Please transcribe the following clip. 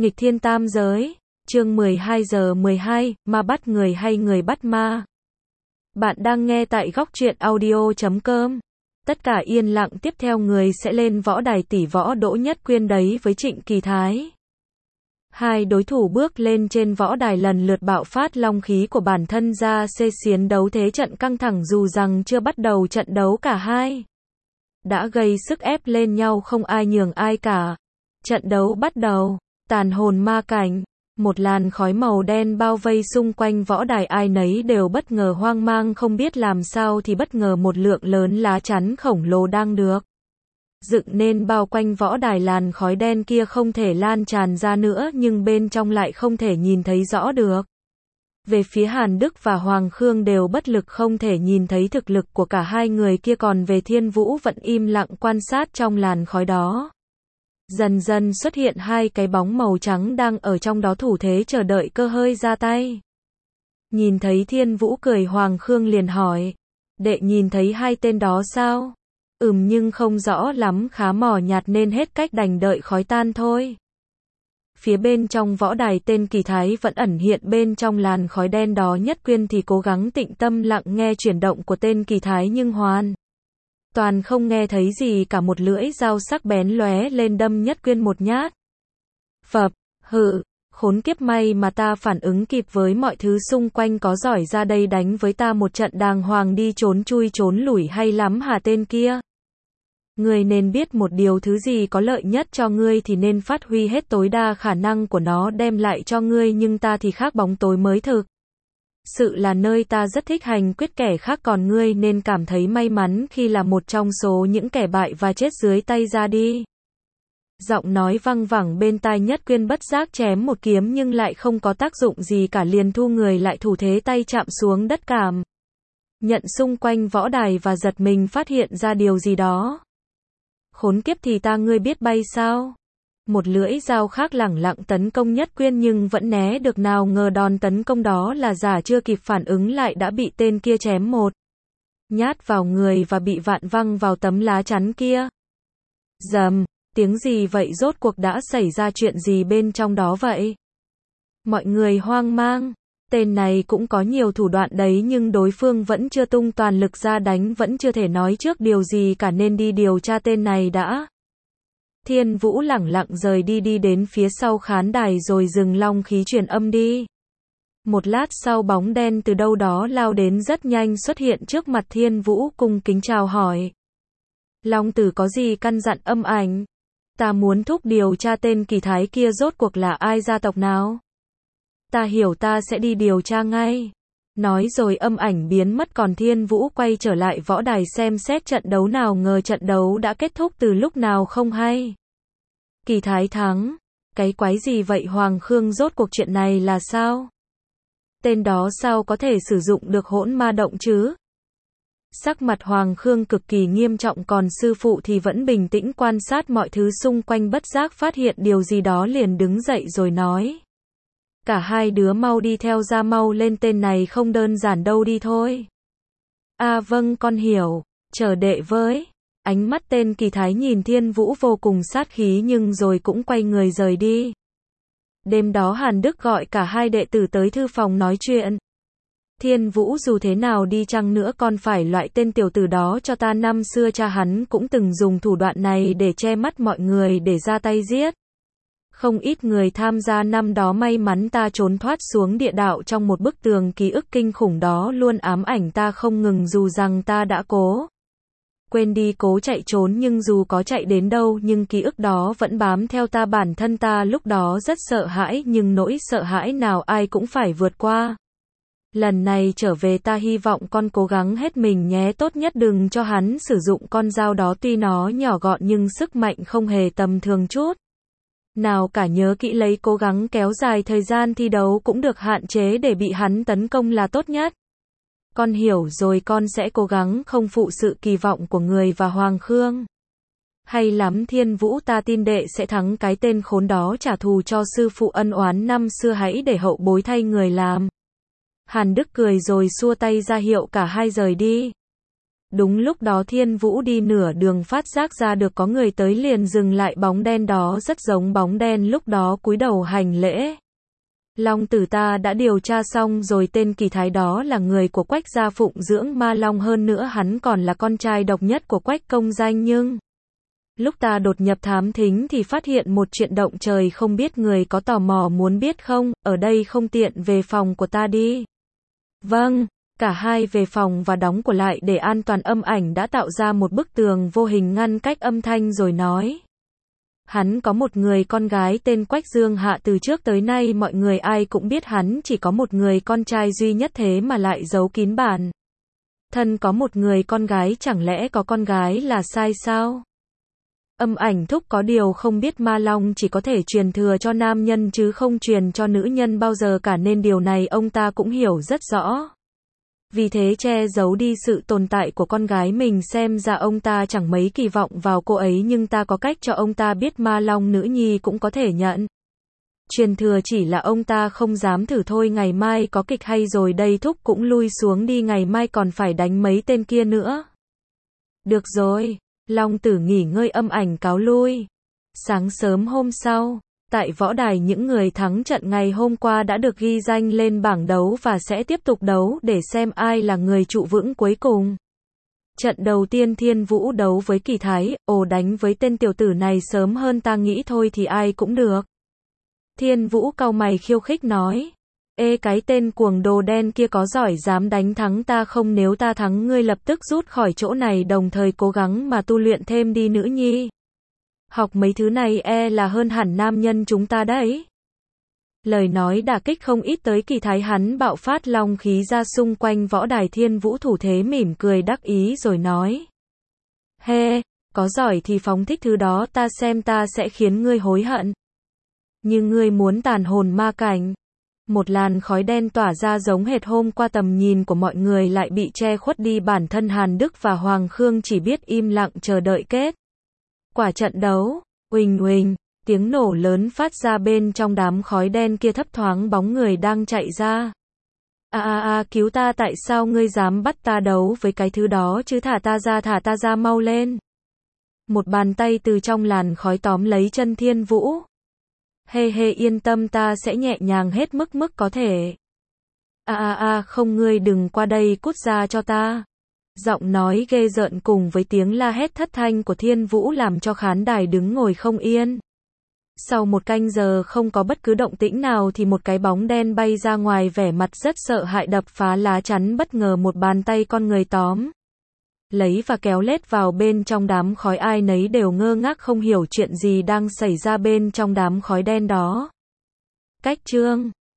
Nghịch thiên tam giới, chương 12 giờ 12, ma bắt người hay người bắt ma. Bạn đang nghe tại góc truyện audio.com. Tất cả yên lặng, tiếp theo người sẽ lên võ đài tỷ võ Đỗ Nhất Quyên đấy với Trịnh Kỳ Thái. Hai đối thủ bước lên trên võ đài lần lượt bạo phát long khí của bản thân ra, chiến đấu thế trận căng thẳng dù rằng chưa bắt đầu trận đấu cả hai đã gây sức ép lên nhau, không ai nhường ai cả. Trận đấu bắt đầu. Tàn hồn ma cảnh, một làn khói màu đen bao vây xung quanh võ đài, ai nấy đều bất ngờ hoang mang, không biết làm sao thì bất ngờ một lượng lớn lá chắn khổng lồ đang được dựng nên bao quanh võ đài. Làn khói đen kia không thể lan tràn ra nữa, nhưng bên trong lại không thể nhìn thấy rõ được. Về phía Hàn Đức và Hoàng Khương đều bất lực không thể nhìn thấy thực lực của cả hai người kia, còn về Thiên Vũ vẫn im lặng quan sát trong làn khói đó. Dần dần xuất hiện hai cái bóng màu trắng đang ở trong đó thủ thế chờ đợi cơ hội ra tay. Nhìn thấy Thiên Vũ cười, Hoàng Khương liền hỏi, đệ nhìn thấy hai tên đó sao? Nhưng không rõ lắm, khá mờ nhạt nên hết cách đành đợi khói tan thôi. Phía bên trong võ đài, tên Kỳ Thái vẫn ẩn hiện bên trong làn khói đen đó. Nhất Quyên thì cố gắng tĩnh tâm lặng nghe chuyển động của tên Kỳ Thái nhưng hoàn toàn không nghe thấy gì cả. Một lưỡi dao sắc bén lóe lên đâm Nhất Quyên một nhát. Phập, hự, khốn kiếp, may mà ta phản ứng kịp với mọi thứ xung quanh, có giỏi ra đây đánh với ta một trận đàng hoàng đi, trốn chui trốn lủi hay lắm hả tên kia? Ngươi nên biết một điều, thứ gì có lợi nhất cho ngươi thì nên phát huy hết tối đa khả năng của nó đem lại cho ngươi, nhưng ta thì khác, bóng tối mới thực sự là nơi ta rất thích hành quyết kẻ khác, còn ngươi nên cảm thấy may mắn khi là một trong số những kẻ bại và chết dưới tay ra đi. Giọng nói văng vẳng bên tai Nhất Quyên, bất giác chém một kiếm nhưng lại không có tác dụng gì cả, liền thu người lại, thủ thế tay chạm xuống đất, cảm nhận xung quanh võ đài và giật mình phát hiện ra điều gì đó. Khốn kiếp, thì ta ngươi biết bay sao? Một lưỡi dao khác lẳng lặng tấn công Nhất Quyên nhưng vẫn né được, nào ngờ đòn tấn công đó là giả, chưa kịp phản ứng lại đã bị tên kia chém một nhát vào người và bị vạn văng vào tấm lá chắn kia. Rầm, tiếng gì vậy? Rốt cuộc đã xảy ra chuyện gì bên trong đó vậy? Mọi người hoang mang. Tên này cũng có nhiều thủ đoạn đấy, nhưng đối phương vẫn chưa tung toàn lực ra đánh, vẫn chưa thể nói trước điều gì cả, nên đi điều tra tên này đã. Thiên Vũ lẳng lặng rời đi, đi đến phía sau khán đài rồi dừng long khí truyền âm đi. Một lát sau, bóng đen từ đâu đó lao đến rất nhanh, xuất hiện trước mặt Thiên Vũ, cung kính chào hỏi. Long tử có gì căn dặn? Âm ảnh, ta muốn thúc điều tra tên Kỳ Thái kia rốt cuộc là ai, gia tộc nào? Ta hiểu, ta sẽ đi điều tra ngay. Nói rồi âm ảnh biến mất, còn Thiên Vũ quay trở lại võ đài xem xét trận đấu. Nào ngờ trận đấu đã kết thúc từ lúc nào không hay. Kỳ Thái thắng. Cái quái gì vậy Hoàng Khương, rốt cuộc chuyện này là sao? Tên đó sao có thể sử dụng được hỗn ma động chứ? Sắc mặt Hoàng Khương cực kỳ nghiêm trọng, còn sư phụ thì vẫn bình tĩnh quan sát mọi thứ xung quanh, bất giác phát hiện điều gì đó liền đứng dậy rồi nói. Cả hai đứa mau đi theo ra, mau lên, tên này không đơn giản đâu, đi thôi. Vâng, con hiểu, chờ đệ với. Ánh mắt tên Kỳ Thái nhìn Thiên Vũ vô cùng sát khí, nhưng rồi cũng quay người rời đi. Đêm đó Hàn Đức gọi cả hai đệ tử tới thư phòng nói chuyện. Thiên Vũ, dù thế nào đi chăng nữa con phải loại tên tiểu tử đó cho ta. Năm xưa cha hắn cũng từng dùng thủ đoạn này để che mắt mọi người, để ra tay giết không ít người tham gia. Năm đó may mắn ta trốn thoát xuống địa đạo, trong một bức tường ký ức kinh khủng đó luôn ám ảnh ta không ngừng, dù rằng ta đã cố quên đi, cố chạy trốn, nhưng dù có chạy đến đâu nhưng ký ức đó vẫn bám theo ta. Bản thân ta lúc đó rất sợ hãi, nhưng nỗi sợ hãi nào ai cũng phải vượt qua. Lần này trở về ta hy vọng con cố gắng hết mình nhé, tốt nhất đừng cho hắn sử dụng con dao đó, tuy nó nhỏ gọn nhưng sức mạnh không hề tầm thường chút nào cả. Nhớ kỹ, lấy cố gắng kéo dài thời gian thi đấu cũng được, hạn chế để bị hắn tấn công là tốt nhất. Con hiểu rồi, con sẽ cố gắng không phụ sự kỳ vọng của người và Hoàng Khương. Hay lắm Thiên Vũ, ta tin đệ sẽ thắng. Cái tên khốn đó trả thù cho sư phụ ân oán năm xưa, hãy để hậu bối thay người làm. Hàn Đức cười rồi xua tay ra hiệu cả hai rời đi. Đúng lúc đó Thiên Vũ đi nửa đường phát giác ra được có người tới liền dừng lại, bóng đen đó rất giống bóng đen lúc đó cúi đầu hành lễ. Long tử, ta đã điều tra xong rồi, tên Kỳ Thái đó là người của Quách gia phụng dưỡng ma long, hơn nữa hắn còn là con trai độc nhất của Quách công danh, nhưng lúc ta đột nhập thám thính thì phát hiện một chuyện động trời, không biết người có tò mò muốn biết không? Ở đây không tiện, về phòng của ta đi. Vâng. Cả hai về phòng và đóng cửa lại để an toàn. Âm Ảnh đã tạo ra một bức tường vô hình ngăn cách âm thanh rồi nói. Hắn có một người con gái tên Quách Dương Hạ, từ trước tới nay mọi người ai cũng biết hắn chỉ có một người con trai duy nhất, thế mà lại giấu kín bản thân có một người con gái, chẳng lẽ có con gái là sai sao? Âm Ảnh thúc, có điều không biết ma long chỉ có thể truyền thừa cho nam nhân chứ không truyền cho nữ nhân bao giờ cả, nên điều này ông ta cũng hiểu rất rõ. Vì thế che giấu đi sự tồn tại của con gái mình, xem ra ông ta chẳng mấy kỳ vọng vào cô ấy, nhưng ta có cách cho ông ta biết ma long nữ nhi cũng có thể nhận truyền thừa, chỉ là ông ta không dám thử thôi. Ngày mai có kịch hay rồi đây thúc, cũng lui xuống đi, ngày mai còn phải đánh mấy tên kia nữa. Được rồi, Long tử nghỉ ngơi. Âm Ảnh cáo lui. Sáng sớm hôm sau, tại võ đài, những người thắng trận ngày hôm qua đã được ghi danh lên bảng đấu và sẽ tiếp tục đấu để xem ai là người trụ vững cuối cùng. Trận đầu tiên Thiên Vũ đấu với Kỳ Thái. Ồ, đánh với tên tiểu tử này sớm hơn ta nghĩ, thôi thì ai cũng được. Thiên Vũ cau mày khiêu khích nói. Ê, cái tên cuồng đồ đen kia có giỏi dám đánh thắng ta không? Nếu ta thắng ngươi lập tức rút khỏi chỗ này, đồng thời cố gắng mà tu luyện thêm đi nữ nhi. Học mấy thứ này là hơn hẳn nam nhân chúng ta đấy. Lời nói đả kích không ít tới Kỳ Thái, hắn bạo phát long khí ra xung quanh võ đài. Thiên Vũ thủ thế mỉm cười đắc ý rồi nói. Có giỏi thì phóng thích thứ đó, ta xem ta sẽ khiến ngươi hối hận. Nhưng ngươi muốn tàn hồn ma cảnh. Một làn khói đen tỏa ra giống hệt hôm qua, tầm nhìn của mọi người lại bị che khuất đi, bản thân Hàn Đức và Hoàng Khương chỉ biết im lặng chờ đợi kết quả trận đấu. Uỳnh uỳnh, tiếng nổ lớn phát ra bên trong đám khói đen kia, thấp thoáng bóng người đang chạy ra. Cứu ta, tại sao ngươi dám bắt ta đấu với cái thứ đó chứ? Thả ta ra mau lên. Một bàn tay từ trong làn khói tóm lấy chân Thiên Vũ. Yên tâm, ta sẽ nhẹ nhàng hết mức có thể. Không, ngươi đừng qua đây, cút ra cho ta. Giọng nói ghê rợn cùng với tiếng la hét thất thanh của Thiên Vũ làm cho khán đài đứng ngồi không yên. Sau một canh giờ không có bất cứ động tĩnh nào thì một cái bóng đen bay ra ngoài, vẻ mặt rất sợ hãi, đập phá lá chắn. Bất ngờ một bàn tay con người tóm lấy và kéo lết vào bên trong đám khói, ai nấy đều ngơ ngác không hiểu chuyện gì đang xảy ra bên trong đám khói đen đó. Cách chương